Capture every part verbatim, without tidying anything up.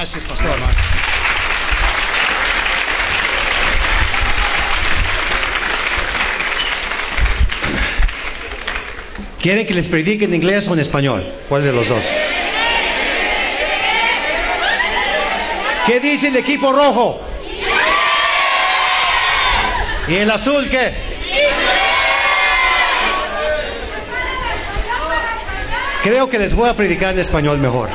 Gracias, pastor. ¿Quieren que les predique en inglés o en español? ¿Cuál de los dos? ¿Qué dice el equipo rojo? ¿Y el azul qué? Creo que les voy a predicar en español mejor.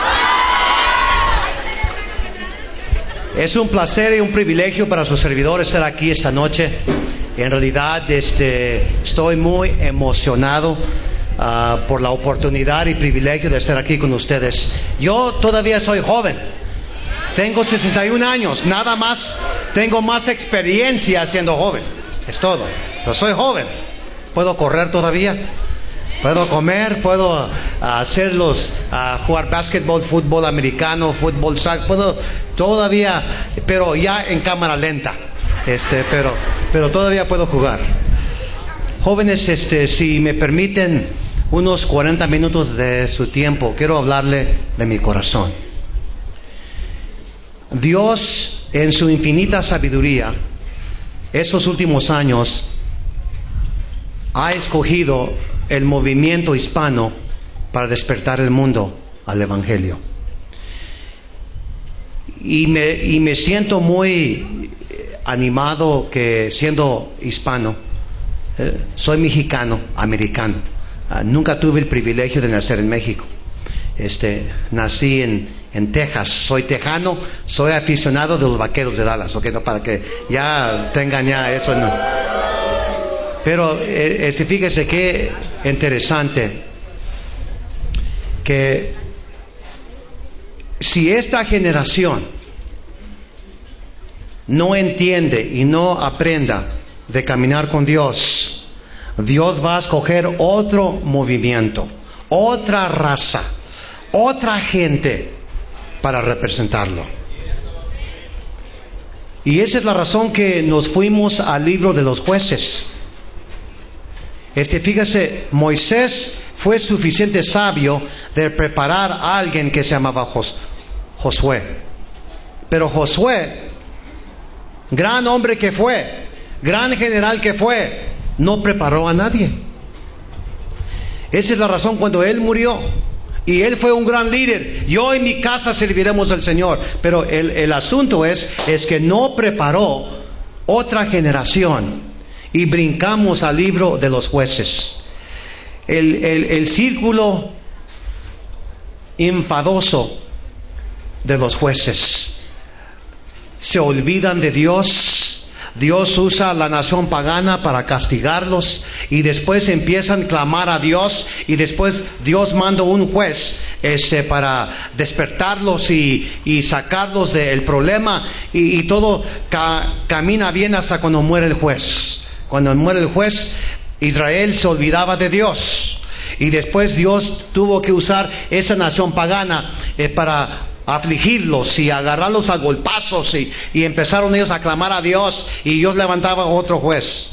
Es un placer y un privilegio para su servidor estar aquí esta noche. En realidad este, estoy muy emocionado uh, por la oportunidad y privilegio de estar aquí con ustedes. Yo todavía soy joven. Tengo sesenta y un años. Nada más, tengo más experiencia siendo joven. Es todo. Pero soy joven. Puedo correr todavía. Puedo comer, puedo uh, hacerlos, uh, jugar básquetbol, fútbol americano, fútbol soccer, puedo todavía, pero ya en cámara lenta, este, pero, pero todavía puedo jugar. Jóvenes, este, si me permiten unos cuarenta minutos de su tiempo, quiero hablarle de mi corazón. Dios, en su infinita sabiduría, esos últimos años, ha escogido el movimiento hispano para despertar el mundo al Evangelio. Y me, y me siento muy animado que siendo hispano, eh, soy mexicano, americano. Uh, nunca tuve el privilegio de nacer en México. Este, nací en, en Texas, soy tejano, soy aficionado de los Vaqueros de Dallas, ¿ok? No, para que ya tengan ya eso. No. Pero este, fíjese qué interesante que si esta generación no entiende y no aprenda de caminar con Dios, Dios va a escoger otro movimiento, otra raza, otra gente para representarlo. Y esa es la razón que nos fuimos al libro de los jueces. Este, fíjese, Moisés fue suficiente sabio de preparar a alguien que se llamaba Jos, Josué. Pero Josué, gran hombre que fue, gran general que fue, no preparó a nadie. Esa es la razón cuando él murió. Y él fue un gran líder. Yo y mi casa serviremos al Señor. Pero el, el asunto es, es que no preparó otra generación. Y brincamos al libro de los jueces. El, el, el círculo enfadoso de los jueces. Se olvidan de Dios. Dios usa a la nación pagana para castigarlos. Y después empiezan a clamar a Dios. Y después Dios manda un juez ese, para despertarlos y, y sacarlos del problema. Y, y todo ca, camina bien hasta cuando muere el juez. Cuando muere el juez, Israel se olvidaba de Dios. Y después Dios tuvo que usar esa nación pagana eh, para afligirlos y agarrarlos a golpazos. Y, y empezaron ellos a clamar a Dios. Y Dios levantaba otro juez.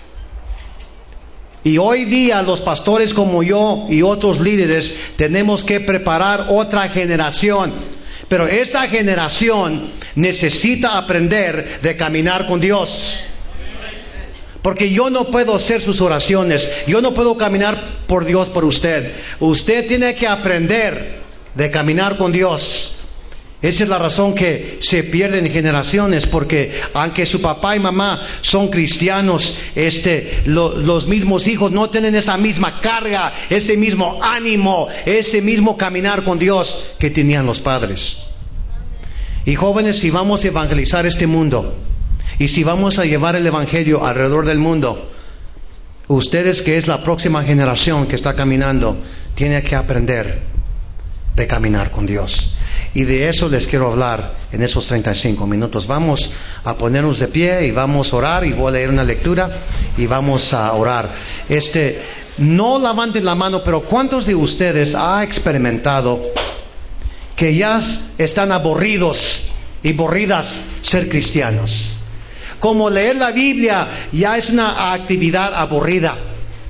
Y hoy día los pastores como yo y otros líderes tenemos que preparar otra generación. Pero esa generación necesita aprender de caminar con Dios. Porque yo no puedo hacer sus oraciones. Yo no puedo caminar por Dios por usted. Usted tiene que aprender de caminar con Dios. Esa es la razón que se pierden generaciones. Porque aunque su papá y mamá son cristianos, este, lo, los mismos hijos no tienen esa misma carga, ese mismo ánimo, ese mismo caminar con Dios que tenían los padres. Y jóvenes, si vamos a evangelizar este mundo, y si vamos a llevar el Evangelio alrededor del mundo, ustedes, que es la próxima generación que está caminando, tienen que aprender de caminar con Dios. Y de eso les quiero hablar en esos treinta y cinco minutos. Vamos a ponernos de pie y vamos a orar, y voy a leer una lectura y vamos a orar. Este, no levanten la mano, pero ¿cuántos de ustedes ha experimentado que ya están aburridos y aburridas ser cristianos? Como leer la Biblia ya es una actividad aburrida.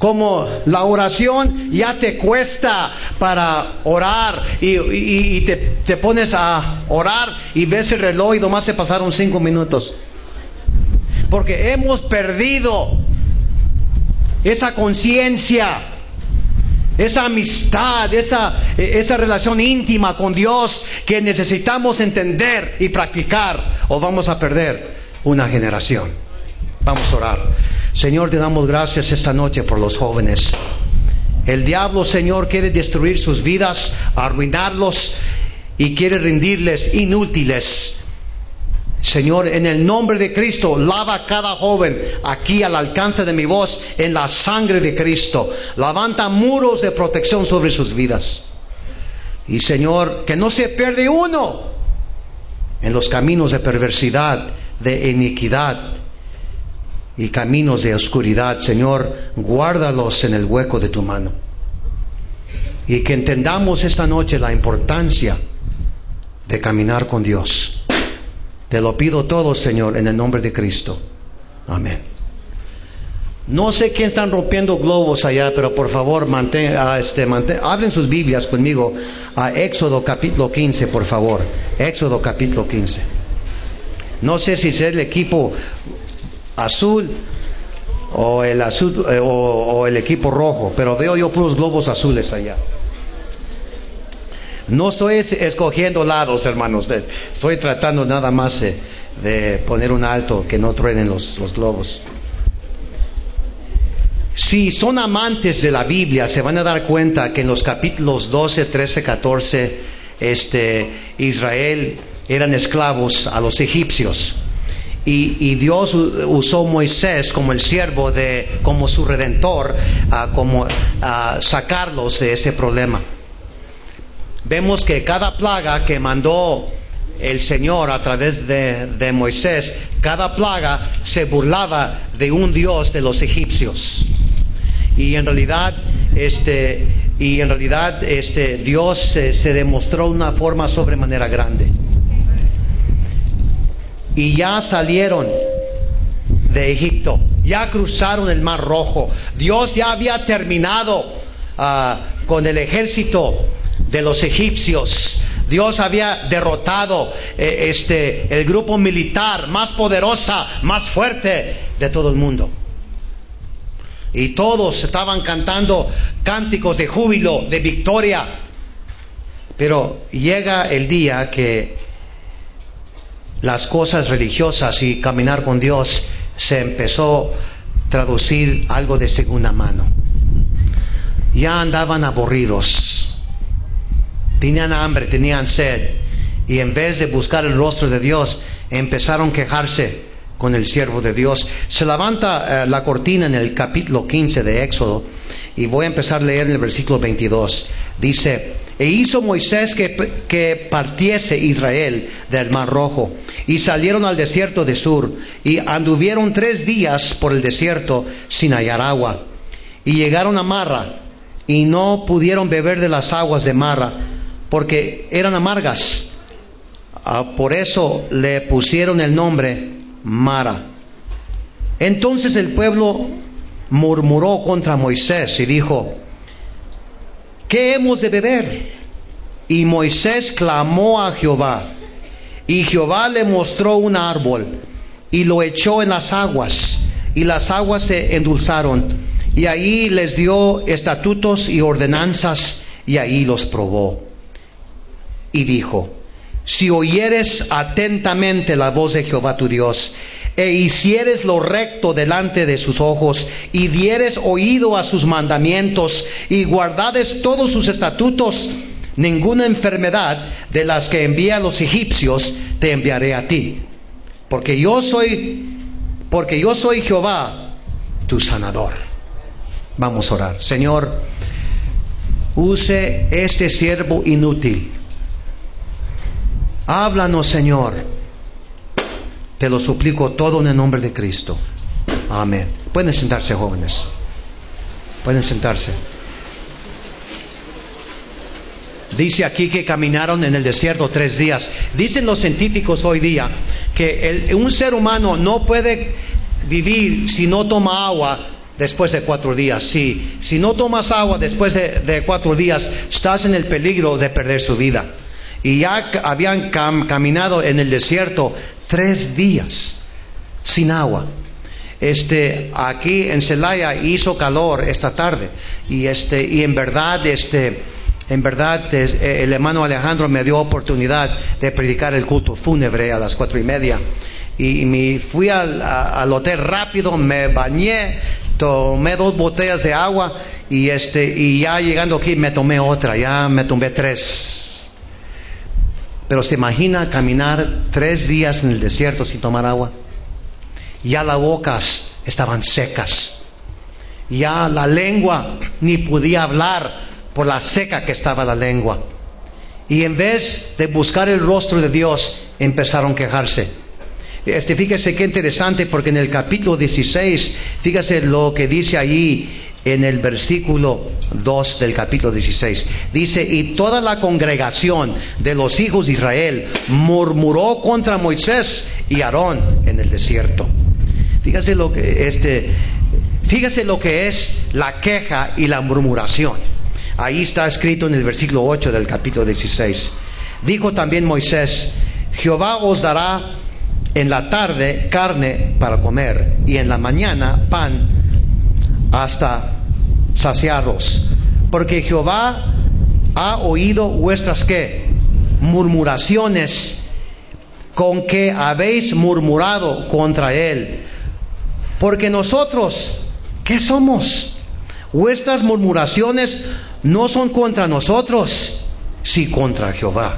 Como la oración ya te cuesta para orar y, y, y te, te pones a orar y ves el reloj y nomás se pasaron cinco minutos. Porque hemos perdido esa conciencia, esa amistad, esa, esa relación íntima con Dios que necesitamos entender y practicar, o vamos a perder una generación. Vamos a orar. Señor, te damos gracias esta noche por los jóvenes. El diablo, Señor, quiere destruir sus vidas, arruinarlos y quiere rendirles inútiles. Señor, en el nombre de Cristo, lava a cada joven aquí al alcance de mi voz en la sangre de Cristo. Levanta muros de protección sobre sus vidas. Y Señor, que no se pierda uno en los caminos de perversidad, de iniquidad y caminos de oscuridad. Señor, guárdalos en el hueco de tu mano. Y que entendamos esta noche la importancia de caminar con Dios. Te lo pido todo, Señor, en el nombre de Cristo. Amén. No sé quién están rompiendo globos allá, pero por favor, mantén, uh, este, mantén, abren sus Biblias conmigo a Éxodo capítulo quince, por favor. Éxodo capítulo quince. No sé si es el equipo azul o el azul eh, o, o el equipo rojo, pero veo yo puros globos azules allá. No estoy escogiendo lados, hermanos. Estoy tratando nada más de, de poner un alto, que no truenen los, los globos. Si son amantes de la Biblia, se van a dar cuenta que en los capítulos doce, trece, catorce, este, Israel eran esclavos a los egipcios. Y, y Dios usó a Moisés como el siervo de, como su redentor, uh, como uh, sacarlos de ese problema. Vemos que cada plaga que mandó el Señor a través de, de Moisés, cada plaga se burlaba de un dios de los egipcios. Y en realidad, este, y en realidad, este, Dios se, se demostró de una forma sobremanera grande. Y ya salieron de Egipto, ya cruzaron el Mar Rojo. Dios ya había terminado uh, con el ejército de los egipcios. Dios había derrotado eh, este el grupo militar más poderosa, más fuerte de todo el mundo. Y todos estaban cantando cánticos de júbilo, de victoria. Pero llega el día que las cosas religiosas y caminar con Dios se empezó a traducir algo de segunda mano. Ya andaban aburridos, tenían hambre, tenían sed, y en vez de buscar el rostro de Dios, empezaron a quejarse con el siervo de Dios. Se levanta uh, la cortina en el capítulo quince de Éxodo, y voy a empezar a leer en el versículo veintidós. Dice: E hizo Moisés que, que partiese Israel del Mar Rojo, y salieron al desierto de Sur, y anduvieron tres días por el desierto sin hallar agua, y llegaron a Marra, y no pudieron beber de las aguas de Marra, porque eran amargas. Ah, por eso le pusieron el nombre Mara. Entonces el pueblo murmuró contra Moisés y dijo: ¿qué hemos de beber? Y Moisés clamó a Jehová, y Jehová le mostró un árbol, y lo echó en las aguas, y las aguas se endulzaron, y ahí les dio estatutos y ordenanzas, y ahí los probó. Y dijo: si oyeres atentamente la voz de Jehová tu Dios, e hicieres lo recto delante de sus ojos, y dieres oído a sus mandamientos, y guardades todos sus estatutos, ninguna enfermedad de las que envía a los egipcios te enviaré a ti, porque yo soy, porque yo soy Jehová tu sanador. Vamos a orar. Señor, use este siervo inútil. Háblanos, Señor. Te lo suplico todo en el nombre de Cristo. Amén. Pueden sentarse, jóvenes. Pueden sentarse. Dice aquí que caminaron en el desierto tres días. Dicen los científicos hoy día que el, un ser humano no puede vivir si no toma agua después de cuatro días. Si, si no tomas agua después de, de cuatro días, estás en el peligro de perder su vida. Y ya habían cam, caminado en el desierto tres días sin agua. Este, aquí en Celaya hizo calor esta tarde y este, y en verdad, este, en verdad el hermano Alejandro me dio oportunidad de predicar el culto fúnebre a las cuatro y media. Y me fui al, a, al hotel rápido, me bañé, tomé dos botellas de agua y este, y ya llegando aquí me tomé otra, ya me tomé tres. Pero se imagina caminar tres días en el desierto sin tomar agua. Ya las bocas estaban secas. Ya la lengua ni podía hablar por la seca que estaba la lengua. Y en vez de buscar el rostro de Dios, empezaron a quejarse. Este, fíjese qué interesante, porque en el capítulo dieciséis, fíjese lo que dice allí en el versículo dos del capítulo dieciséis. Dice, y toda la congregación de los hijos de Israel murmuró contra Moisés y Aarón en el desierto. Fíjese lo que, este, fíjese lo que es la queja y la murmuración. Ahí está escrito en el versículo ocho del capítulo dieciséis. Dijo también Moisés, Jehová os dará en la tarde carne para comer y en la mañana pan hasta saciaros, porque Jehová ha oído vuestras ¿qué? Murmuraciones con que habéis murmurado contra él. Porque nosotros, ¿qué somos? Vuestras murmuraciones no son contra nosotros, sino contra Jehová.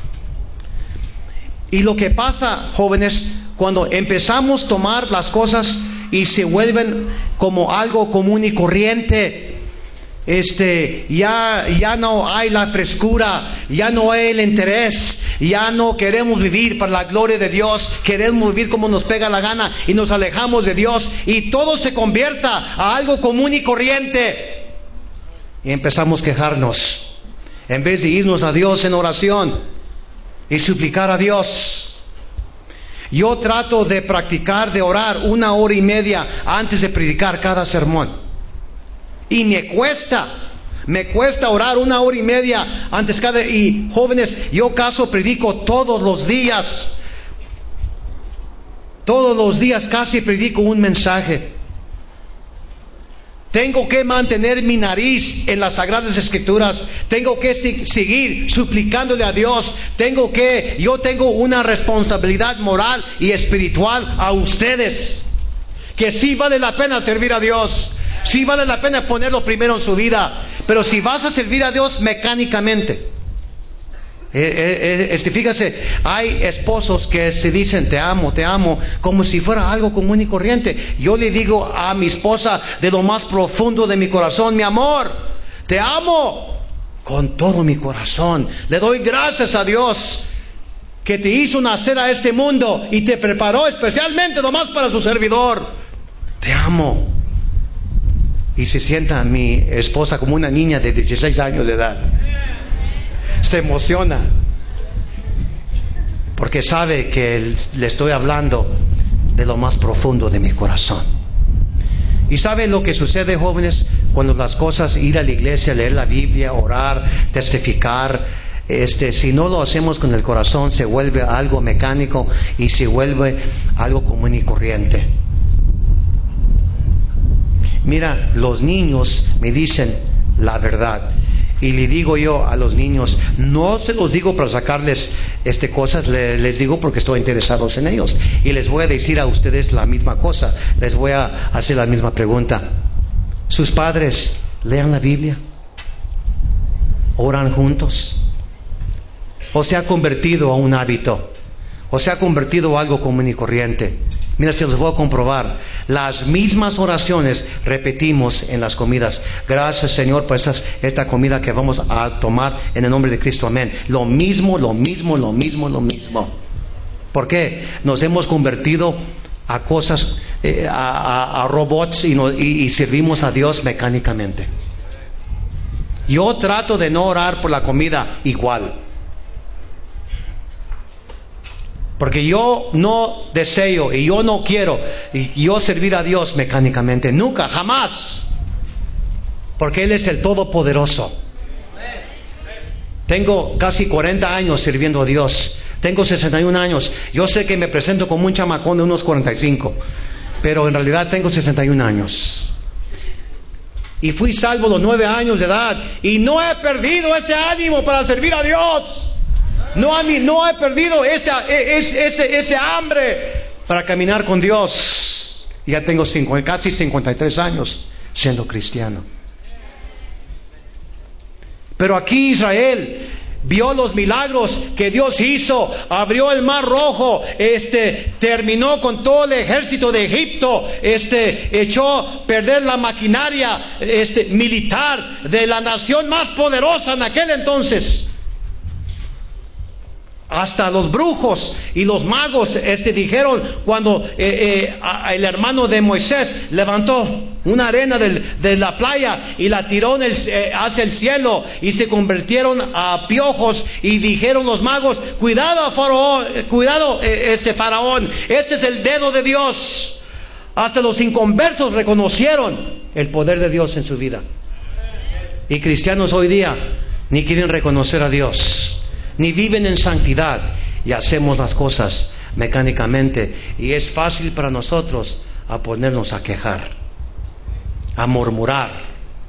Y lo que pasa, jóvenes, cuando empezamos a tomar las cosas y se vuelven como algo común y corriente, este, ya, ya no hay la frescura, ya no hay el interés, ya no queremos vivir para la gloria de Dios, queremos vivir como nos pega la gana y nos alejamos de Dios y todo se convierta a algo común y corriente. Y empezamos a quejarnos, en vez de irnos a Dios en oración y suplicar a Dios. Yo trato de practicar, de orar una hora y media antes de predicar cada sermón. Y me cuesta, me cuesta orar una hora y media antes cada... Y jóvenes, yo caso predico todos los días. Todos los días casi predico un mensaje. Tengo que mantener mi nariz en las Sagradas Escrituras. Tengo que si- seguir suplicándole a Dios. Tengo que, yo tengo una responsabilidad moral y espiritual a ustedes. Que sí vale la pena servir a Dios. Sí vale la pena ponerlo primero en su vida. Pero si vas a servir a Dios mecánicamente. Eh, eh, este, fíjese, hay esposos que se dicen te amo, te amo, como si fuera algo común y corriente. Yo le digo a mi esposa de lo más profundo de mi corazón, mi amor, te amo con todo mi corazón. Le doy gracias a Dios que te hizo nacer a este mundo y te preparó especialmente nomás para su servidor. Te amo. Y se sienta mi esposa como una niña de dieciséis años de edad. Se emociona porque sabe que le estoy hablando de lo más profundo de mi corazón. Y sabe lo que sucede, jóvenes, cuando las cosas, ir a la iglesia, leer la Biblia, orar, testificar, este, si no lo hacemos con el corazón, se vuelve algo mecánico y se vuelve algo común y corriente. Mira, los niños me dicen la verdad. Y le digo yo a los niños, no se los digo para sacarles este cosas, le, les digo porque estoy interesado en ellos. Y les voy a decir a ustedes la misma cosa, les voy a hacer la misma pregunta. ¿Sus padres lean la Biblia? ¿Oran juntos? ¿O se ha convertido a un hábito? ¿O se ha convertido a algo común y corriente? Mira, se los voy a comprobar. Las mismas oraciones repetimos en las comidas. Gracias, Señor, por estas, esta comida que vamos a tomar en el nombre de Cristo. Amén. Lo mismo, lo mismo, lo mismo, lo mismo. ¿Por qué? Nos hemos convertido a cosas, eh, a, a, a robots y, no, y, y servimos a Dios mecánicamente. Yo trato de no orar por la comida igual. Porque yo no deseo y yo no quiero y yo servir a Dios mecánicamente. Nunca, jamás. Porque Él es el Todopoderoso. Tengo casi cuarenta años sirviendo a Dios. Tengo sesenta y un años. Yo sé que me presento como un chamacón de unos cuarenta y cinco. Pero en realidad tengo sesenta y un años. Y fui salvo a los nueve años de edad. Y no he perdido ese ánimo para servir a Dios. No, no he perdido ese, ese, ese, ese hambre para caminar con Dios. Ya tengo cinco, casi cincuenta y tres años siendo cristiano. Pero aquí Israel vio los milagros que Dios hizo, abrió el mar rojo, este, terminó con todo el ejército de Egipto, este, echó perder la maquinaria, este, militar de la nación más poderosa en aquel entonces. Hasta los brujos y los magos este, dijeron cuando eh, eh, a, el hermano de Moisés levantó una arena del, de la playa y la tiró en el, eh, hacia el cielo y se convirtieron a piojos, y dijeron los magos: cuidado, faraón, cuidado eh, este faraón, ese es el dedo de Dios. Hasta los inconversos reconocieron el poder de Dios en su vida. Y cristianos hoy día ni quieren reconocer a Dios, ni viven en santidad, y hacemos las cosas mecánicamente, y es fácil para nosotros a ponernos a quejar, a murmurar.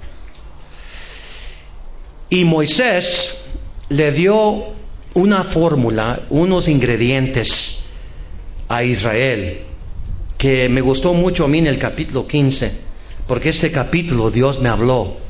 Y Moisés le dio una fórmula, unos ingredientes a Israel, que me gustó mucho a mí en el capítulo quince, porque este capítulo Dios me habló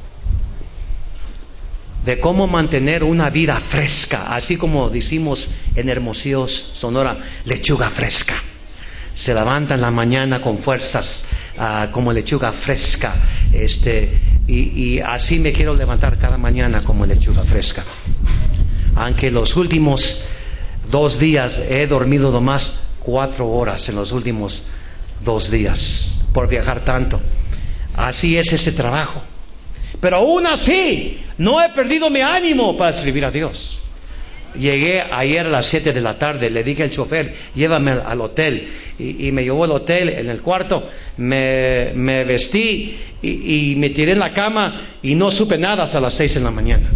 de cómo mantener una vida fresca, así como decimos en Hermosillo, Sonora, lechuga fresca. Se levanta en la mañana con fuerzas, uh, como lechuga fresca, este, y, y así me quiero levantar cada mañana como lechuga fresca. Aunque los últimos dos días he dormido nomás cuatro horas en los últimos dos días por viajar tanto. Así es ese trabajo. Pero aún así, no he perdido mi ánimo para servir a Dios. Llegué ayer a las siete de la tarde, le dije al chofer: llévame al, al hotel. Y, y me llevó al hotel, en el cuarto, me, me vestí y, y me tiré en la cama y no supe nada hasta las seis de la mañana.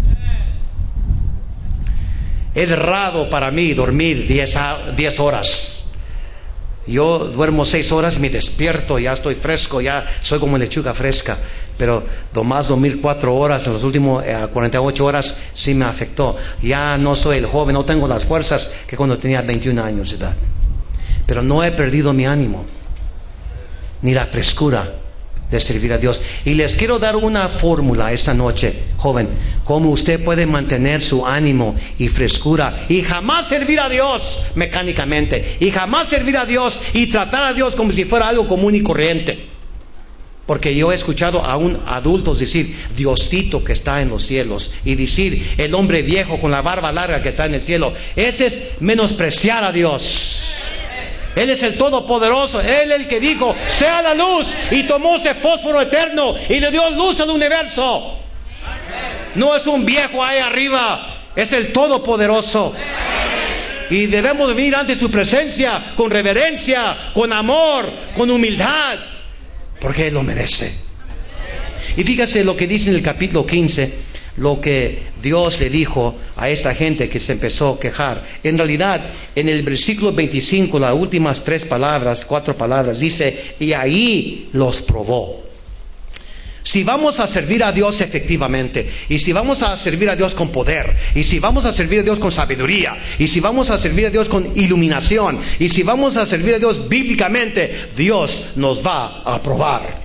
Es raro para mí dormir diez horas. Yo duermo seis horas y me despierto, ya estoy fresco, ya soy como lechuga fresca. Pero nomás dormir cuatro horas en las últimas eh, cuarenta y ocho horas sí me afectó. Ya no soy el joven, no tengo las fuerzas que cuando tenía veintiún años de edad. Pero no he perdido mi ánimo, ni la frescura de servir a Dios. Y les quiero dar una fórmula esta noche, joven, cómo usted puede mantener su ánimo y frescura y jamás servir a Dios mecánicamente, y jamás servir a Dios y tratar a Dios como si fuera algo común y corriente. Porque yo he escuchado a un adultos decir: Diosito que está en los cielos, y decir el hombre viejo con la barba larga que está en el cielo. Ese es menospreciar a Dios. Él es el Todopoderoso, Él es el que dijo: sea la luz, y tomó ese fósforo eterno y le dio luz al universo. No es un viejo ahí arriba, es el Todopoderoso. Y debemos venir ante su presencia con reverencia, con amor, con humildad, porque Él lo merece. Y fíjese lo que dice en el capítulo quince, lo que Dios le dijo a esta gente que se empezó a quejar. En realidad, en el versículo veinticinco, las últimas tres palabras, cuatro palabras, dice: y ahí los probó. Si vamos a servir a Dios efectivamente, y si vamos a servir a Dios con poder, y si vamos a servir a Dios con sabiduría, y si vamos a servir a Dios con iluminación, y si vamos a servir a Dios bíblicamente, Dios nos va a probar.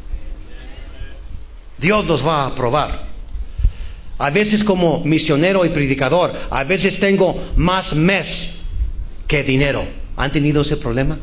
Dios nos va a probar. A veces como misionero y predicador, a veces tengo más mes que dinero. ¿Han tenido ese problema?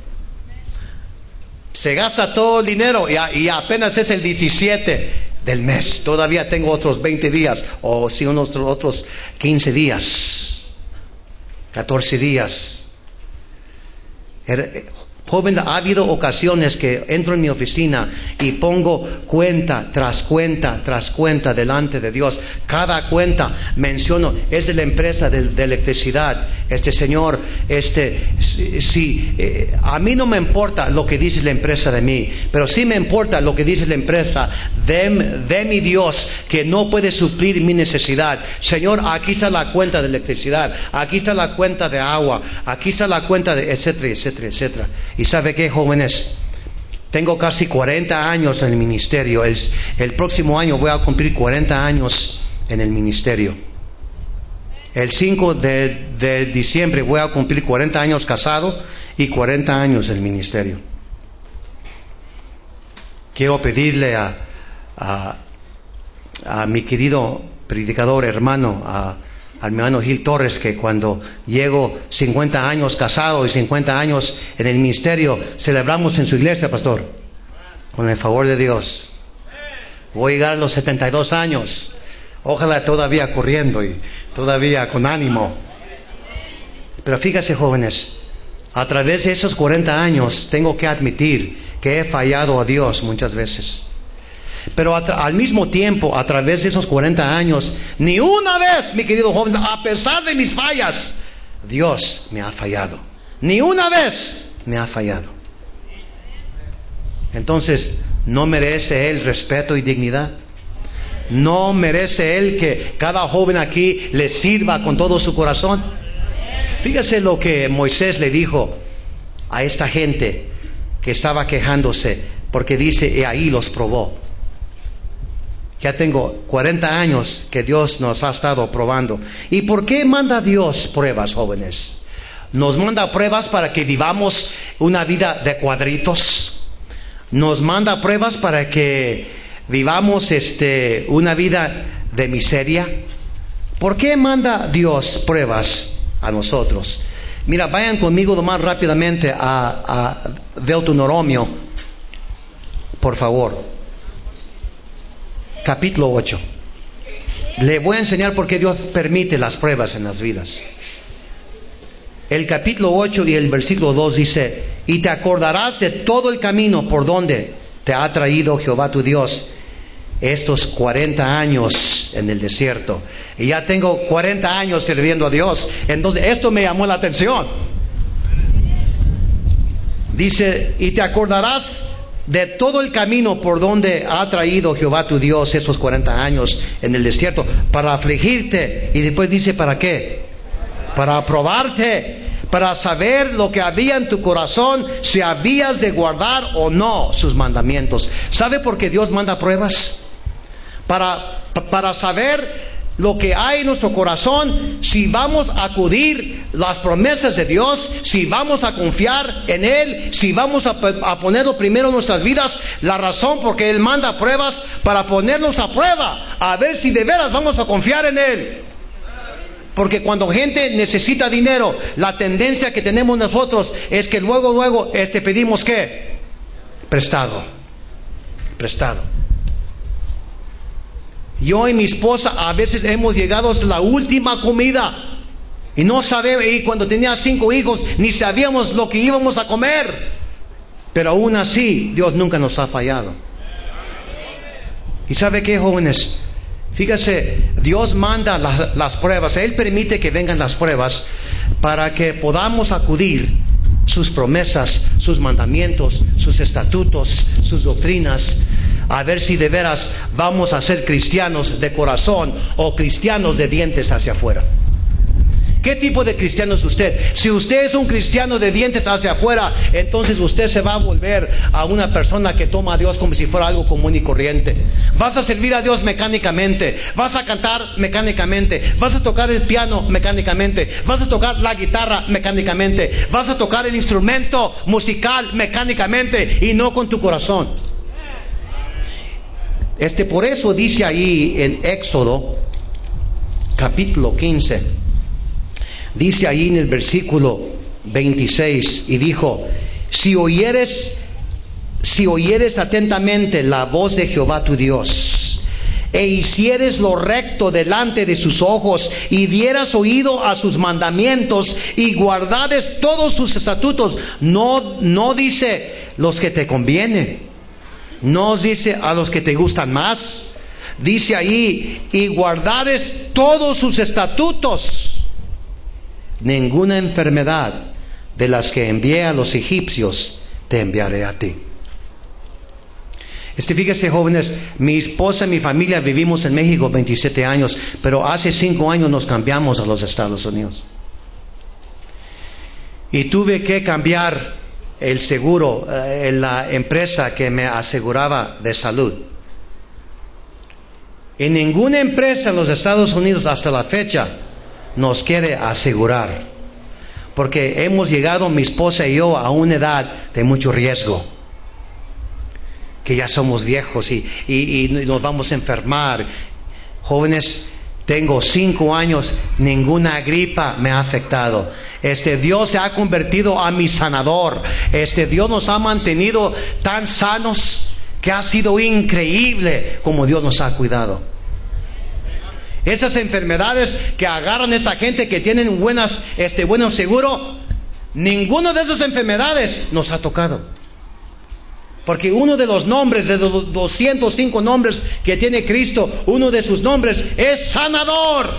Se gasta todo el dinero y, a, y apenas es el diecisiete del mes. Todavía tengo otros veinte días, o si sí, unos otros quince días, catorce días. Joven, ha habido ocasiones que entro en mi oficina y pongo cuenta tras cuenta tras cuenta delante de Dios. Cada cuenta menciono, es de la empresa de, de electricidad. Este señor, este, si, si eh, a mí no me importa lo que dice la empresa de mí, pero sí me importa lo que dice la empresa de, de mi Dios, que no puede suplir mi necesidad. Señor, aquí está la cuenta de electricidad, aquí está la cuenta de agua, aquí está la cuenta de etcétera, etcétera, etcétera. ¿Y sabe qué, jóvenes? Tengo casi cuarenta años en el ministerio. El, el próximo año voy a cumplir cuarenta años en el ministerio. El cinco de, de diciembre voy a cumplir cuarenta años casado y cuarenta años en el ministerio. Quiero pedirle a, a, a mi querido predicador hermano, a al hermano Gil Torres, que cuando llego cincuenta años casado y cincuenta años en el ministerio, celebramos en su iglesia, pastor, con el favor de Dios. Voy a llegar a los setenta y dos años, ojalá todavía corriendo y todavía con ánimo. Pero fíjese, jóvenes, a través de esos cuarenta años tengo que admitir que he fallado a Dios muchas veces. Pero al mismo tiempo, a través de esos cuarenta años, ni una vez, mi querido joven, a pesar de mis fallas, Dios me ha fallado. Ni una vez me ha fallado. Entonces, ¿no merece Él respeto y dignidad? ¿No merece Él que cada joven aquí le sirva con todo su corazón? Fíjese lo que Moisés le dijo a esta gente que estaba quejándose, porque dice, y ahí los probó. Ya tengo cuarenta años que Dios nos ha estado probando. ¿Y por qué manda Dios pruebas, jóvenes? Nos manda pruebas para que vivamos una vida de cuadritos. Nos manda pruebas para que vivamos este, una vida de miseria. ¿Por qué manda Dios pruebas a nosotros? Mira, vayan conmigo lo más rápidamente a, a Deuteronomio, por favor. Capítulo ocho. Le voy a enseñar por qué Dios permite las pruebas en las vidas. El capítulo ocho y el versículo dos dice, y te acordarás de todo el camino por donde te ha traído Jehová tu Dios estos cuarenta años en el desierto. Y ya tengo cuarenta años sirviendo a Dios. Entonces esto me llamó la atención. Dice, y te acordarás de todo el camino por donde ha traído Jehová tu Dios estos cuarenta años en el desierto, para afligirte. Y después dice, ¿para qué? Para probarte, para saber lo que había en tu corazón, si habías de guardar o no sus mandamientos. ¿Sabe por qué Dios manda pruebas? Para, para saber lo que hay en nuestro corazón, si vamos a acudir las promesas de Dios, si vamos a confiar en Él, si vamos a, a ponerlo primero en nuestras vidas. La razón por qué Él manda pruebas, para ponernos a prueba, a ver si de veras vamos a confiar en Él. Porque cuando gente necesita dinero, la tendencia que tenemos nosotros es que luego, luego, este, pedimos ¿qué? Prestado. Prestado. Yo y mi esposa a veces hemos llegado hasta la última comida y no sabemos, y cuando tenía cinco hijos ni sabíamos lo que íbamos a comer, pero aún así Dios nunca nos ha fallado. ¿Y sabe qué, jóvenes? Fíjese, Dios manda las, las pruebas, Él permite que vengan las pruebas para que podamos acudir sus promesas, sus mandamientos, sus estatutos, sus doctrinas, a ver si de veras vamos a ser cristianos de corazón o cristianos de dientes hacia afuera. ¿Qué tipo de cristiano es usted? Si usted es un cristiano de dientes hacia afuera, entonces usted se va a volver a una persona que toma a Dios como si fuera algo común y corriente. Vas a servir a Dios mecánicamente, vas a cantar mecánicamente, vas a tocar el piano mecánicamente, vas a tocar la guitarra mecánicamente, vas a tocar el instrumento musical mecánicamente y no con tu corazón. Este, por eso dice ahí en Éxodo capítulo quince, dice ahí en el versículo veintiséis, y dijo: si oyeres, si oyeres atentamente la voz de Jehová tu Dios, e hicieres lo recto delante de sus ojos, y dieras oído a sus mandamientos, y guardares todos sus estatutos, no, no dice los que te conviene, no dice a los que te gustan más, dice ahí, y guardares todos sus estatutos, ninguna enfermedad de las que envié a los egipcios te enviaré a ti. Este, fíjese, jóvenes, mi esposa y mi familia vivimos en México veintisiete años, pero hace cinco años nos cambiamos a los Estados Unidos. Y tuve que cambiar el seguro eh, en la empresa que me aseguraba de salud. Y ninguna empresa en los Estados Unidos hasta la fecha nos quiere asegurar, porque hemos llegado, mi esposa y yo, a una edad de mucho riesgo, que ya somos viejos y, y, y nos vamos a enfermar. Jóvenes, tengo cinco años, ninguna gripa me ha afectado. Este Dios se ha convertido a mi sanador. Este Dios nos ha mantenido tan sanos que ha sido increíble como Dios nos ha cuidado. Esas enfermedades que agarran a esa gente que tienen buenas, este, bueno seguro, ninguna de esas enfermedades nos ha tocado. Porque uno de los nombres, de los doscientos cinco nombres que tiene Cristo, uno de sus nombres es sanador.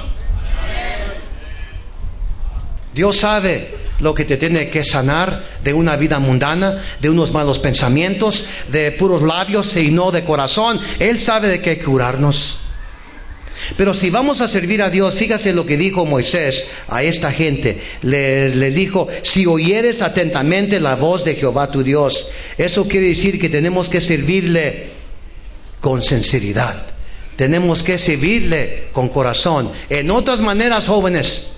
Dios sabe lo que te tiene que sanar de una vida mundana, de unos malos pensamientos, de puros labios y no de corazón. Él sabe de qué curarnos. Pero si vamos a servir a Dios, fíjate lo que dijo Moisés a esta gente. Les, les dijo, si oyeres atentamente la voz de Jehová tu Dios. Eso quiere decir que tenemos que servirle con sinceridad. Tenemos que servirle con corazón. En otras maneras, jóvenes,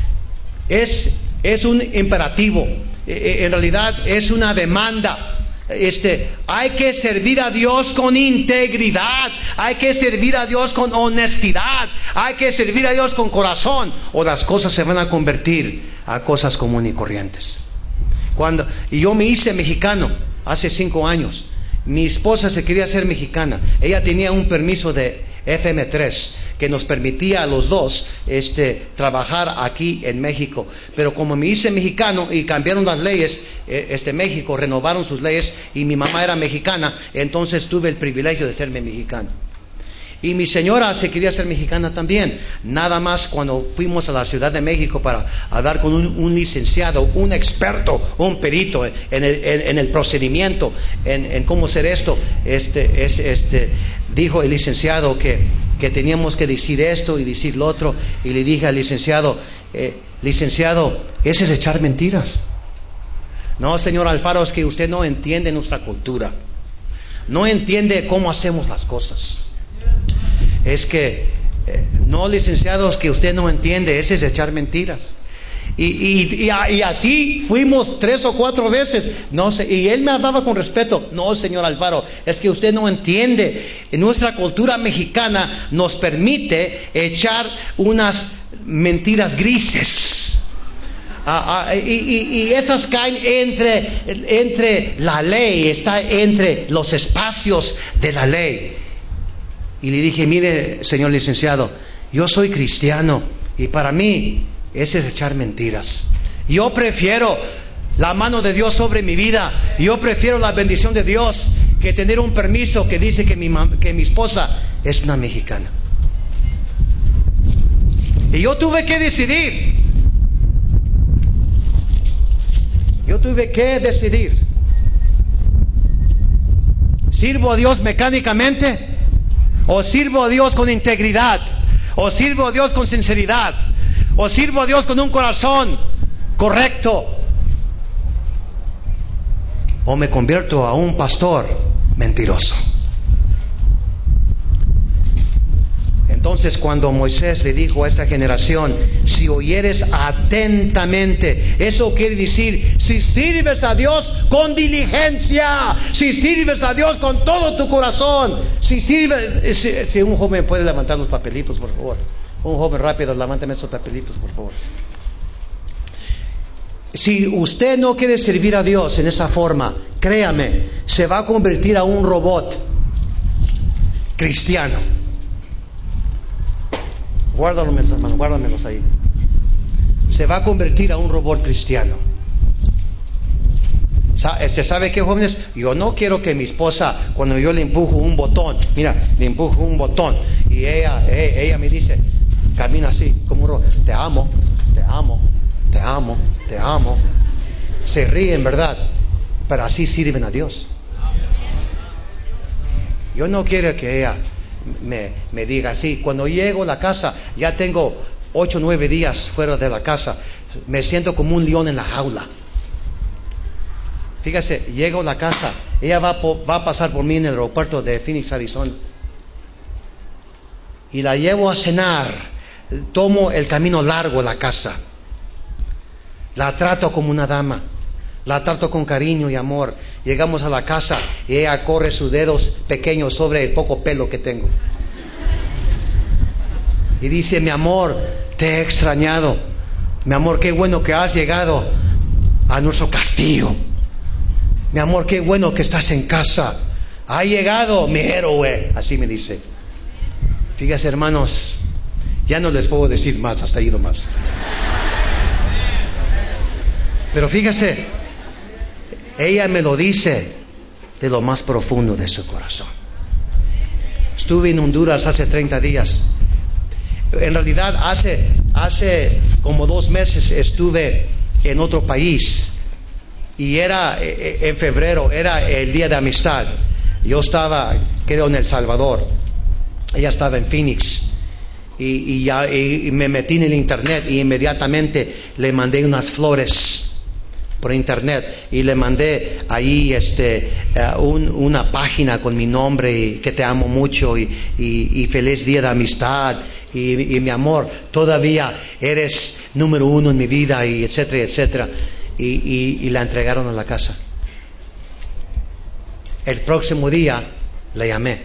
es, es un imperativo. En realidad es una demanda. Este, hay que servir a Dios con integridad, hay que servir a Dios con honestidad, hay que servir a Dios con corazón, o las cosas se van a convertir a cosas comunes y corrientes. Cuando y yo me hice mexicano hace cinco años, mi esposa se quería hacer mexicana, ella tenía un permiso de F M tres que nos permitía a los dos este, trabajar aquí en México, pero como me hice mexicano y cambiaron las leyes, eh, este México renovaron sus leyes y mi mamá era mexicana, entonces tuve el privilegio de serme mexicano. Y mi señora se quería ser mexicana también. Nada más cuando fuimos a la Ciudad de México para hablar con un, un licenciado, un experto, un perito en el, en, en el procedimiento, en, en cómo hacer esto, este, es, este, dijo el licenciado que, que teníamos que decir esto y decir lo otro. Y le dije al licenciado, eh, licenciado, ese es echar mentiras. No, señor Alfaro, es que usted no entiende nuestra cultura. No entiende cómo hacemos las cosas. Es que, eh, no, licenciados, que usted no entiende, ese es echar mentiras. Y, y, y, y así fuimos tres o cuatro veces. No sé, y él me hablaba con respeto. No, señor Alfaro, es que usted no entiende. En nuestra cultura mexicana nos permite echar unas mentiras grises. Ah, ah, y, y, y esas caen entre, entre la ley, está entre los espacios de la ley. Y le dije, mire, señor licenciado, yo soy cristiano y para mí ese es echar mentiras. Yo prefiero la mano de Dios sobre mi vida, yo prefiero la bendición de Dios que tener un permiso que dice que mi, que mi esposa es una mexicana. Y yo tuve que decidir, yo tuve que decidir, ¿sirvo a Dios mecánicamente? ¿O sirvo a Dios con integridad? ¿O sirvo a Dios con sinceridad? ¿O sirvo a Dios con un corazón correcto? ¿O me convierto a un pastor mentiroso? Entonces, cuando Moisés le dijo a esta generación, si oyeres atentamente, eso quiere decir, si sirves a Dios con diligencia, si sirves a Dios con todo tu corazón, si sirves, si, si un joven puede levantar los papelitos, por favor, un joven rápido, levántame esos papelitos, por favor. Si usted no quiere servir a Dios en esa forma, créame, se va a convertir a un robot cristiano. Guárdalos, hermano, guárdamelos ahí. Se va a convertir a un robot cristiano. Este, ¿sabe qué, jóvenes? Yo no quiero que mi esposa, cuando yo le empujo un botón, mira, le empujo un botón y ella, ella, ella me dice, camina así, como un robot, te amo, te amo, te amo, te amo. Se ríen, ¿verdad? Pero así sirven a Dios. Yo no quiero que ella me, me diga así. Cuando llego a la casa, ya tengo ocho o nueve días fuera de la casa, me siento como un león en la jaula. Fíjese, llego a la casa, ella va, va a pasar por mí en el aeropuerto de Phoenix, Arizona, y la llevo a cenar. Tomo el camino largo a la casa, la trato como una dama, la trato con cariño y amor. Llegamos a la casa y ella corre sus dedos pequeños sobre el poco pelo que tengo y dice, mi amor, te he extrañado, mi amor, qué bueno que has llegado a nuestro castillo, mi amor, qué bueno que estás en casa, ha llegado mi héroe, así me dice. Fíjense, hermanos, ya no les puedo decir más, hasta ido más. Pero fíjese, ella me lo dice de lo más profundo de su corazón. Estuve en Honduras hace treinta días. En realidad hace, hace como dos meses estuve en otro país. Y era en febrero, era el día de amistad. Yo estaba, creo, en El Salvador. Ella estaba en Phoenix. Y, y, ya, y me metí en el internet y inmediatamente le mandé unas flores por internet y le mandé ahí este uh, un, una página con mi nombre y que te amo mucho y, y, y feliz día de amistad y, y mi amor, todavía eres número uno en mi vida y etcétera, etcétera. Y, y, y la entregaron a la casa. El próximo día le llamé.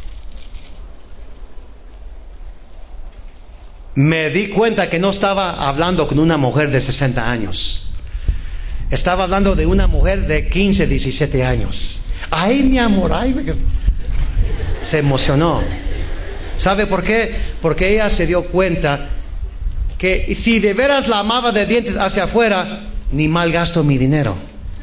Me di cuenta que no estaba hablando con una mujer de sesenta años. Estaba hablando de una mujer de quince, diecisiete años. Ay, mi amor, ay, se emocionó. ¿Sabe por qué? Porque ella se dio cuenta que si de veras la amaba de dientes hacia afuera, ni mal gasto mi dinero.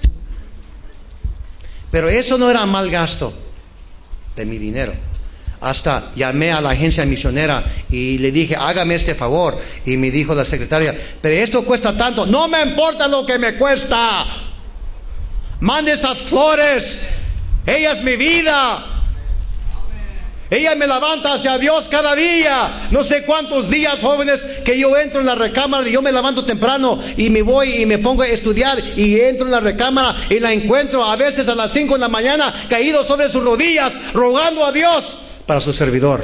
Pero eso no era mal gasto de mi dinero. Hasta llamé a la agencia misionera y le dije, hágame este favor. Y me dijo la secretaria, pero esto cuesta tanto. No me importa lo que me cuesta. Mande esas flores. Ella es mi vida. Ella me levanta hacia Dios cada día. No sé cuántos días, jóvenes, que yo entro en la recámara y yo me levanto temprano y me voy y me pongo a estudiar y entro en la recámara y la encuentro a veces a las cinco de la mañana caído sobre sus rodillas rogando a Dios para su servidor.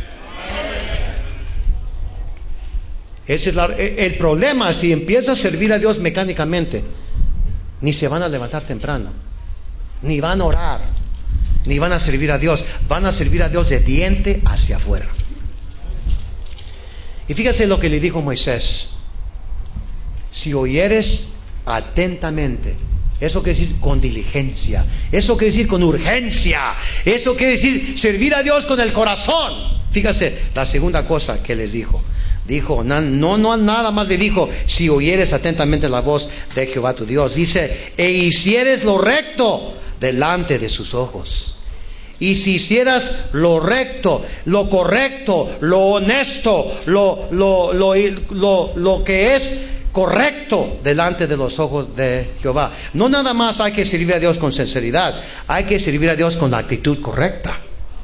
Ese es la, el problema. Si empieza a servir a Dios mecánicamente, ni se van a levantar temprano, ni van a orar, ni van a servir a Dios. Van a servir a Dios de diente hacia afuera. Y fíjese lo que le dijo Moisés: si oyeres atentamente. Eso quiere decir con diligencia. Eso quiere decir con urgencia. Eso quiere decir servir a Dios con el corazón. Fíjese la segunda cosa que les dijo. Dijo, no, no, no nada más le dijo, si oyeres atentamente la voz de Jehová tu Dios. Dice, e hicieres lo recto delante de sus ojos. Y si hicieras lo recto, lo correcto, lo honesto, lo, lo, lo, lo, lo que es correcto delante de los ojos de Jehová. No nada más hay que servir a Dios con sinceridad, hay que servir a Dios con la actitud correcta.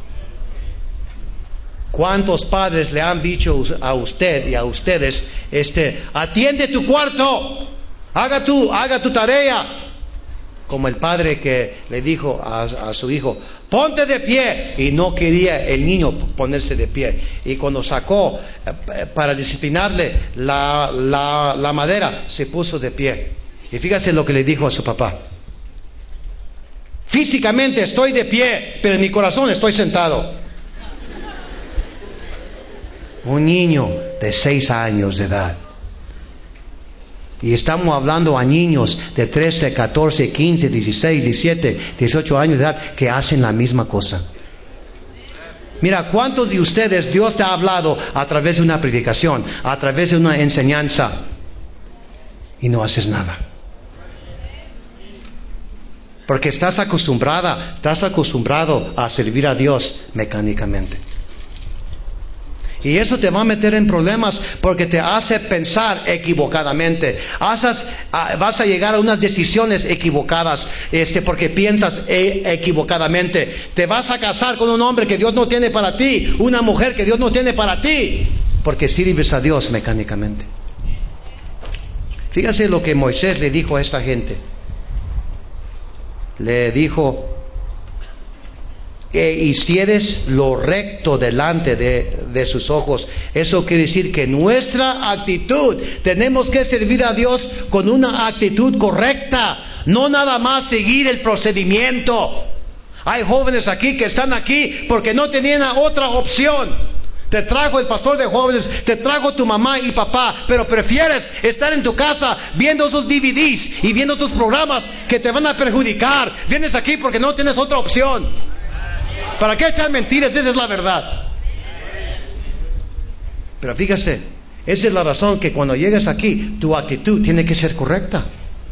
¿Cuántos padres le han dicho a usted y a ustedes, este, atiende tu cuarto, haga tu, haga tu tarea? Como el padre que le dijo a, a su hijo, ponte de pie, y no quería el niño ponerse de pie. Y cuando sacó eh, para disciplinarle la, la, la madera, se puso de pie. Y fíjese lo que le dijo a su papá: físicamente estoy de pie, pero en mi corazón estoy sentado. Un niño de seis años de edad. Y estamos hablando a niños de trece, catorce, quince, dieciséis, diecisiete, dieciocho años de edad que hacen la misma cosa. Mira, ¿cuántos de ustedes Dios te ha hablado a través de una predicación, a través de una enseñanza, y no haces nada? Porque estás acostumbrada, estás acostumbrado a servir a Dios mecánicamente. Y eso te va a meter en problemas porque te hace pensar equivocadamente. Haces, vas a llegar a unas decisiones equivocadas este, porque piensas equivocadamente. Te vas a casar con un hombre que Dios no tiene para ti, una mujer que Dios no tiene para ti, porque sirves a Dios mecánicamente. Fíjate lo que Moisés le dijo a esta gente. Le dijo: e hicieres lo recto delante de, de sus ojos. Eso quiere decir que nuestra actitud, tenemos que servir a Dios con una actitud correcta, no nada más seguir el procedimiento. Hay jóvenes aquí que están aquí porque no tenían otra opción. Te trajo el pastor de jóvenes, te trajo tu mamá y papá, pero prefieres estar en tu casa viendo esos D V Ds y viendo tus programas que te van a perjudicar. Vienes aquí porque no tienes otra opción. ¿Para qué echar mentiras? Esa es la verdad. Pero fíjese, esa es la razón que cuando llegues aquí, tu actitud tiene que ser correcta.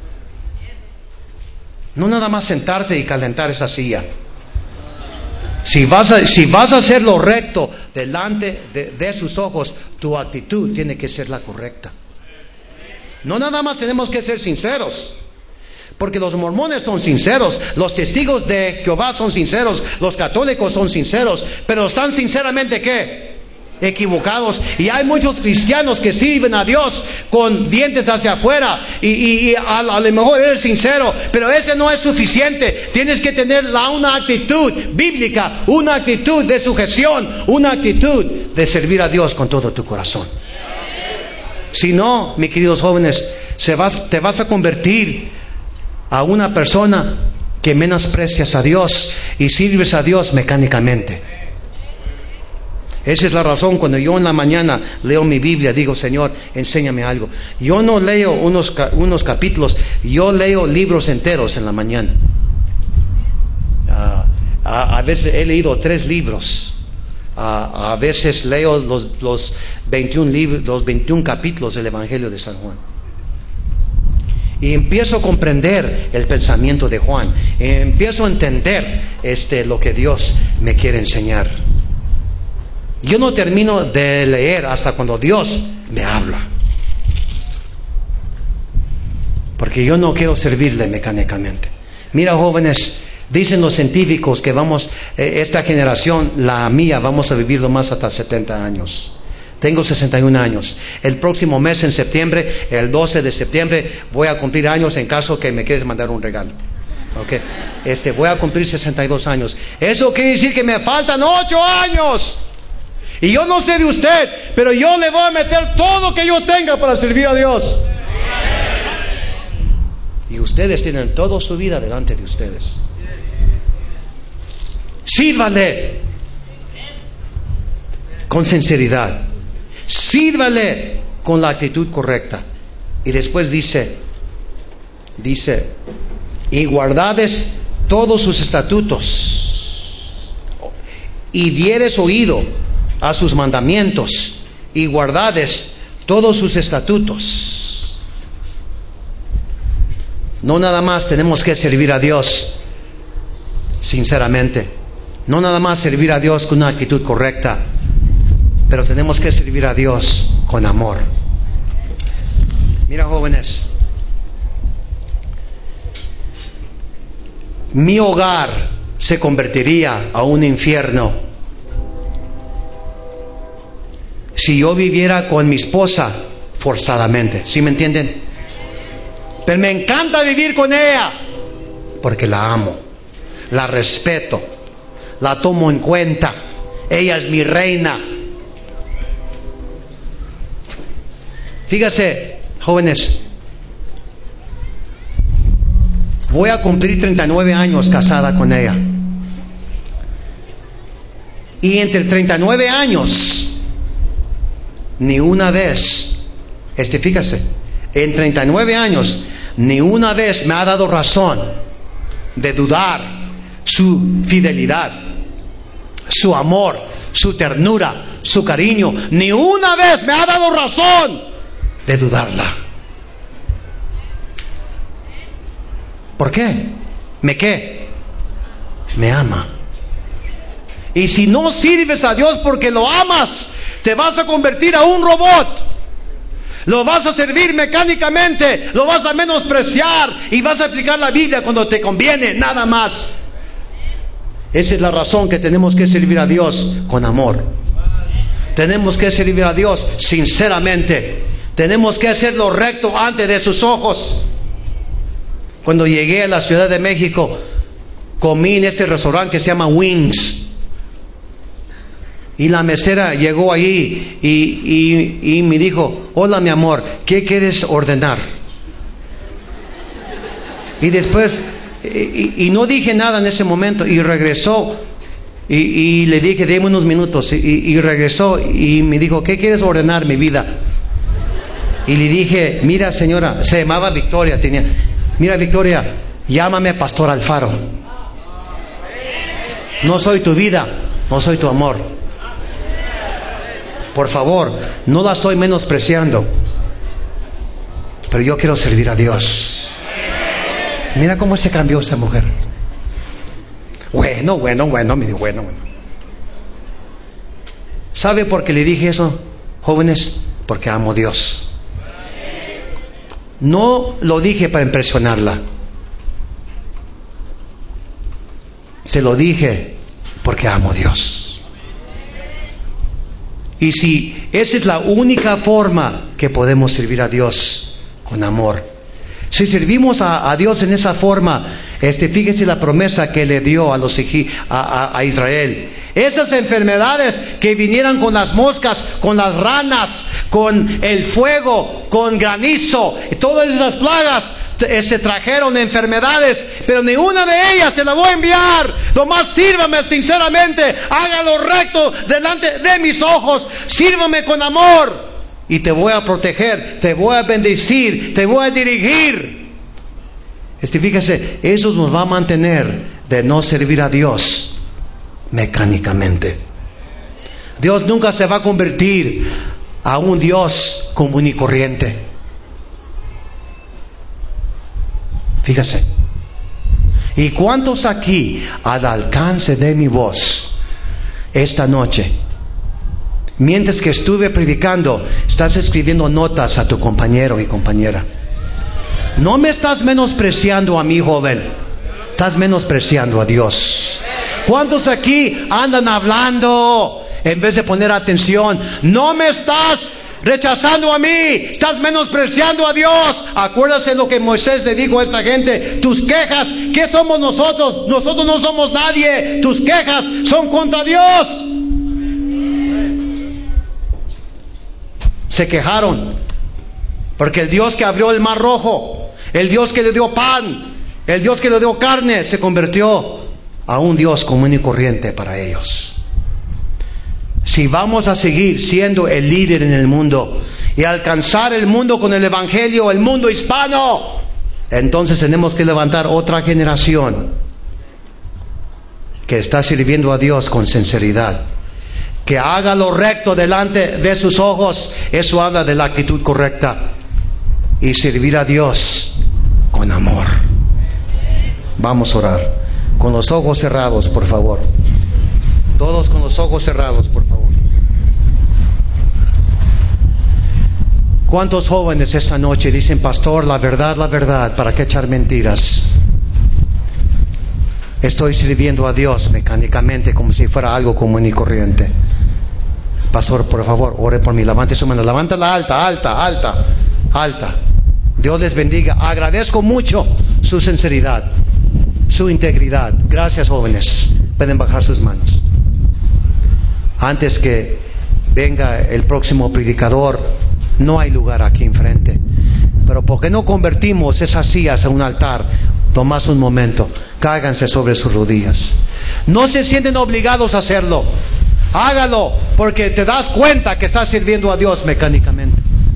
No nada más sentarte y calentar esa silla. Si vas a, si vas a hacer lo recto delante de, de sus ojos, tu actitud tiene que ser la correcta. No nada más tenemos que ser sinceros. Porque los mormones son sinceros, los testigos de Jehová son sinceros, los católicos son sinceros, pero están sinceramente ¿qué? Equivocados. Y hay muchos cristianos que sirven a Dios con dientes hacia afuera y, y, y a, a lo mejor eres sincero, pero ese no es suficiente. Tienes que tener la, una actitud bíblica, una actitud de sujeción, una actitud de servir a Dios con todo tu corazón. Si no, mis queridos jóvenes, se vas, te vas a convertir a una persona que menosprecias a Dios y sirves a Dios mecánicamente. Esa es la razón cuando yo en la mañana leo mi Biblia, digo: Señor, enséñame algo. Yo no leo unos, unos capítulos, yo leo libros enteros en la mañana. Uh, a, a veces he leído tres libros. Uh, a veces leo los, los, veintiún libros, los veintiún capítulos del Evangelio de San Juan. Y empiezo a comprender el pensamiento de Juan. Empiezo a entender este, lo que Dios me quiere enseñar. Yo no termino de leer hasta cuando Dios me habla. Porque yo no quiero servirle mecánicamente. Mira, jóvenes, dicen los científicos que vamos, eh, esta generación, la mía, vamos a vivir lo más hasta setenta años. Tengo sesenta y un años. El próximo mes, en septiembre, el doce de septiembre, voy a cumplir años en caso que me quieres mandar un regalo. Okay. Este, voy a cumplir sesenta y dos años. Eso quiere decir que me faltan ocho años. Y yo no sé de usted, pero yo le voy a meter todo lo que yo tenga para servir a Dios. Y ustedes tienen toda su vida delante de ustedes. Sírvale con sinceridad. Sírvale con la actitud correcta. Y después dice, dice, y guardades todos sus estatutos, y dieres oído a sus mandamientos, y guardades todos sus estatutos. No nada más tenemos que servir a Dios sinceramente, no nada más servir a Dios con una actitud correcta, pero tenemos que servir a Dios con amor. Mira, jóvenes, mi hogar se convertiría a un infierno si yo viviera con mi esposa forzadamente. ¿Sí me entienden? Pero me encanta vivir con ella porque la amo, la respeto, la tomo en cuenta. Ella es mi reina. Fíjase, jóvenes, voy a cumplir treinta y nueve años casada con ella. Y entre treinta y nueve años, ni una vez, este, fíjese, en treinta y nueve años, ni una vez me ha dado razón de dudar su fidelidad, su amor, su ternura, su cariño. Ni una vez me ha dado razón de dudarla. ¿Por qué? ¿Me qué? Me ama. Y si no sirves a Dios porque lo amas, te vas a convertir a un robot. Lo vas a servir mecánicamente, lo vas a menospreciar y vas a aplicar la Biblia cuando te conviene, nada más. Esa es la razón que tenemos que servir a Dios con amor. Tenemos que servir a Dios sinceramente. Tenemos que hacer lo recto ante de sus ojos. Cuando llegué a la Ciudad de México, comí en este restaurante que se llama Wings. Y la mesera llegó allí y, y, y me dijo: hola mi amor, ¿qué quieres ordenar? Y después, y, y no dije nada en ese momento, y regresó y, y le dije: deme unos minutos, y, y regresó y me dijo: ¿qué quieres ordenar, mi vida? Y le dije: mira señora, se llamaba Victoria, tenía, mira Victoria, llámame Pastor Alfaro. No soy tu vida, no soy tu amor. Por favor, no la estoy menospreciando, pero yo quiero servir a Dios. Mira cómo se cambió esa mujer. Bueno, bueno, bueno, me dijo, bueno, bueno. ¿Sabe por qué le dije eso, jóvenes? Porque amo a Dios. No lo dije para impresionarla. Se lo dije porque amo a Dios. Y si esa es la única forma que podemos servir a Dios, con amor. Si servimos a, a Dios en esa forma, este, fíjese la promesa que le dio a los a, a, a Israel. Esas enfermedades que vinieran con las moscas, con las ranas, con el fuego, con granizo, todas esas plagas se trajeron enfermedades, pero ni una de ellas te la voy a enviar. Nomás sírvame sinceramente, haga lo recto delante de mis ojos, sírvame con amor y te voy a proteger, te voy a bendecir, te voy a dirigir. Este, fíjese, eso nos va a mantener de no servir a Dios mecánicamente. Dios nunca se va a convertir a un Dios común y corriente. Fíjese. ¿Y cuántos aquí, al alcance de mi voz, esta noche, mientras que estuve predicando, estás escribiendo notas a tu compañero y compañera? No me estás menospreciando a mí, joven, estás menospreciando a Dios. ¿Cuántos aquí andan hablando en vez de poner atención? No me estás rechazando a mí, estás menospreciando a Dios. Acuérdase lo que Moisés le dijo a esta gente: tus quejas, ¿qué somos nosotros? Nosotros no somos nadie, tus quejas son contra Dios. Se quejaron porque el Dios que abrió el mar rojo, el Dios que le dio pan, el Dios que le dio carne, se convirtió a un Dios común y corriente para ellos. Si vamos a seguir siendo el líder en el mundo y alcanzar el mundo con el Evangelio, el mundo hispano, entonces tenemos que levantar otra generación que está sirviendo a Dios con sinceridad, que haga lo recto delante de sus ojos. Eso habla de la actitud correcta, y servir a Dios con amor. Vamos a orar con los ojos cerrados, por favor. Todos con los ojos cerrados, por favor. ¿Cuántos jóvenes esta noche dicen: pastor, la verdad, la verdad, ¿para qué echar mentiras? Estoy sirviendo a Dios mecánicamente como si fuera algo común y corriente. Pastor, por favor, ore por mí. Levante su mano, levántala alta, alta, alta, alta. Dios les bendiga. Agradezco mucho su sinceridad, su integridad. Gracias, jóvenes. Pueden bajar sus manos. Antes que venga el próximo predicador, no hay lugar aquí enfrente. Pero ¿por qué no convertimos esas sillas en un altar? Tomás un momento, cáiganse sobre sus rodillas. No se sienten obligados a hacerlo. Hágalo, porque te das cuenta que estás sirviendo a Dios mecánicamente.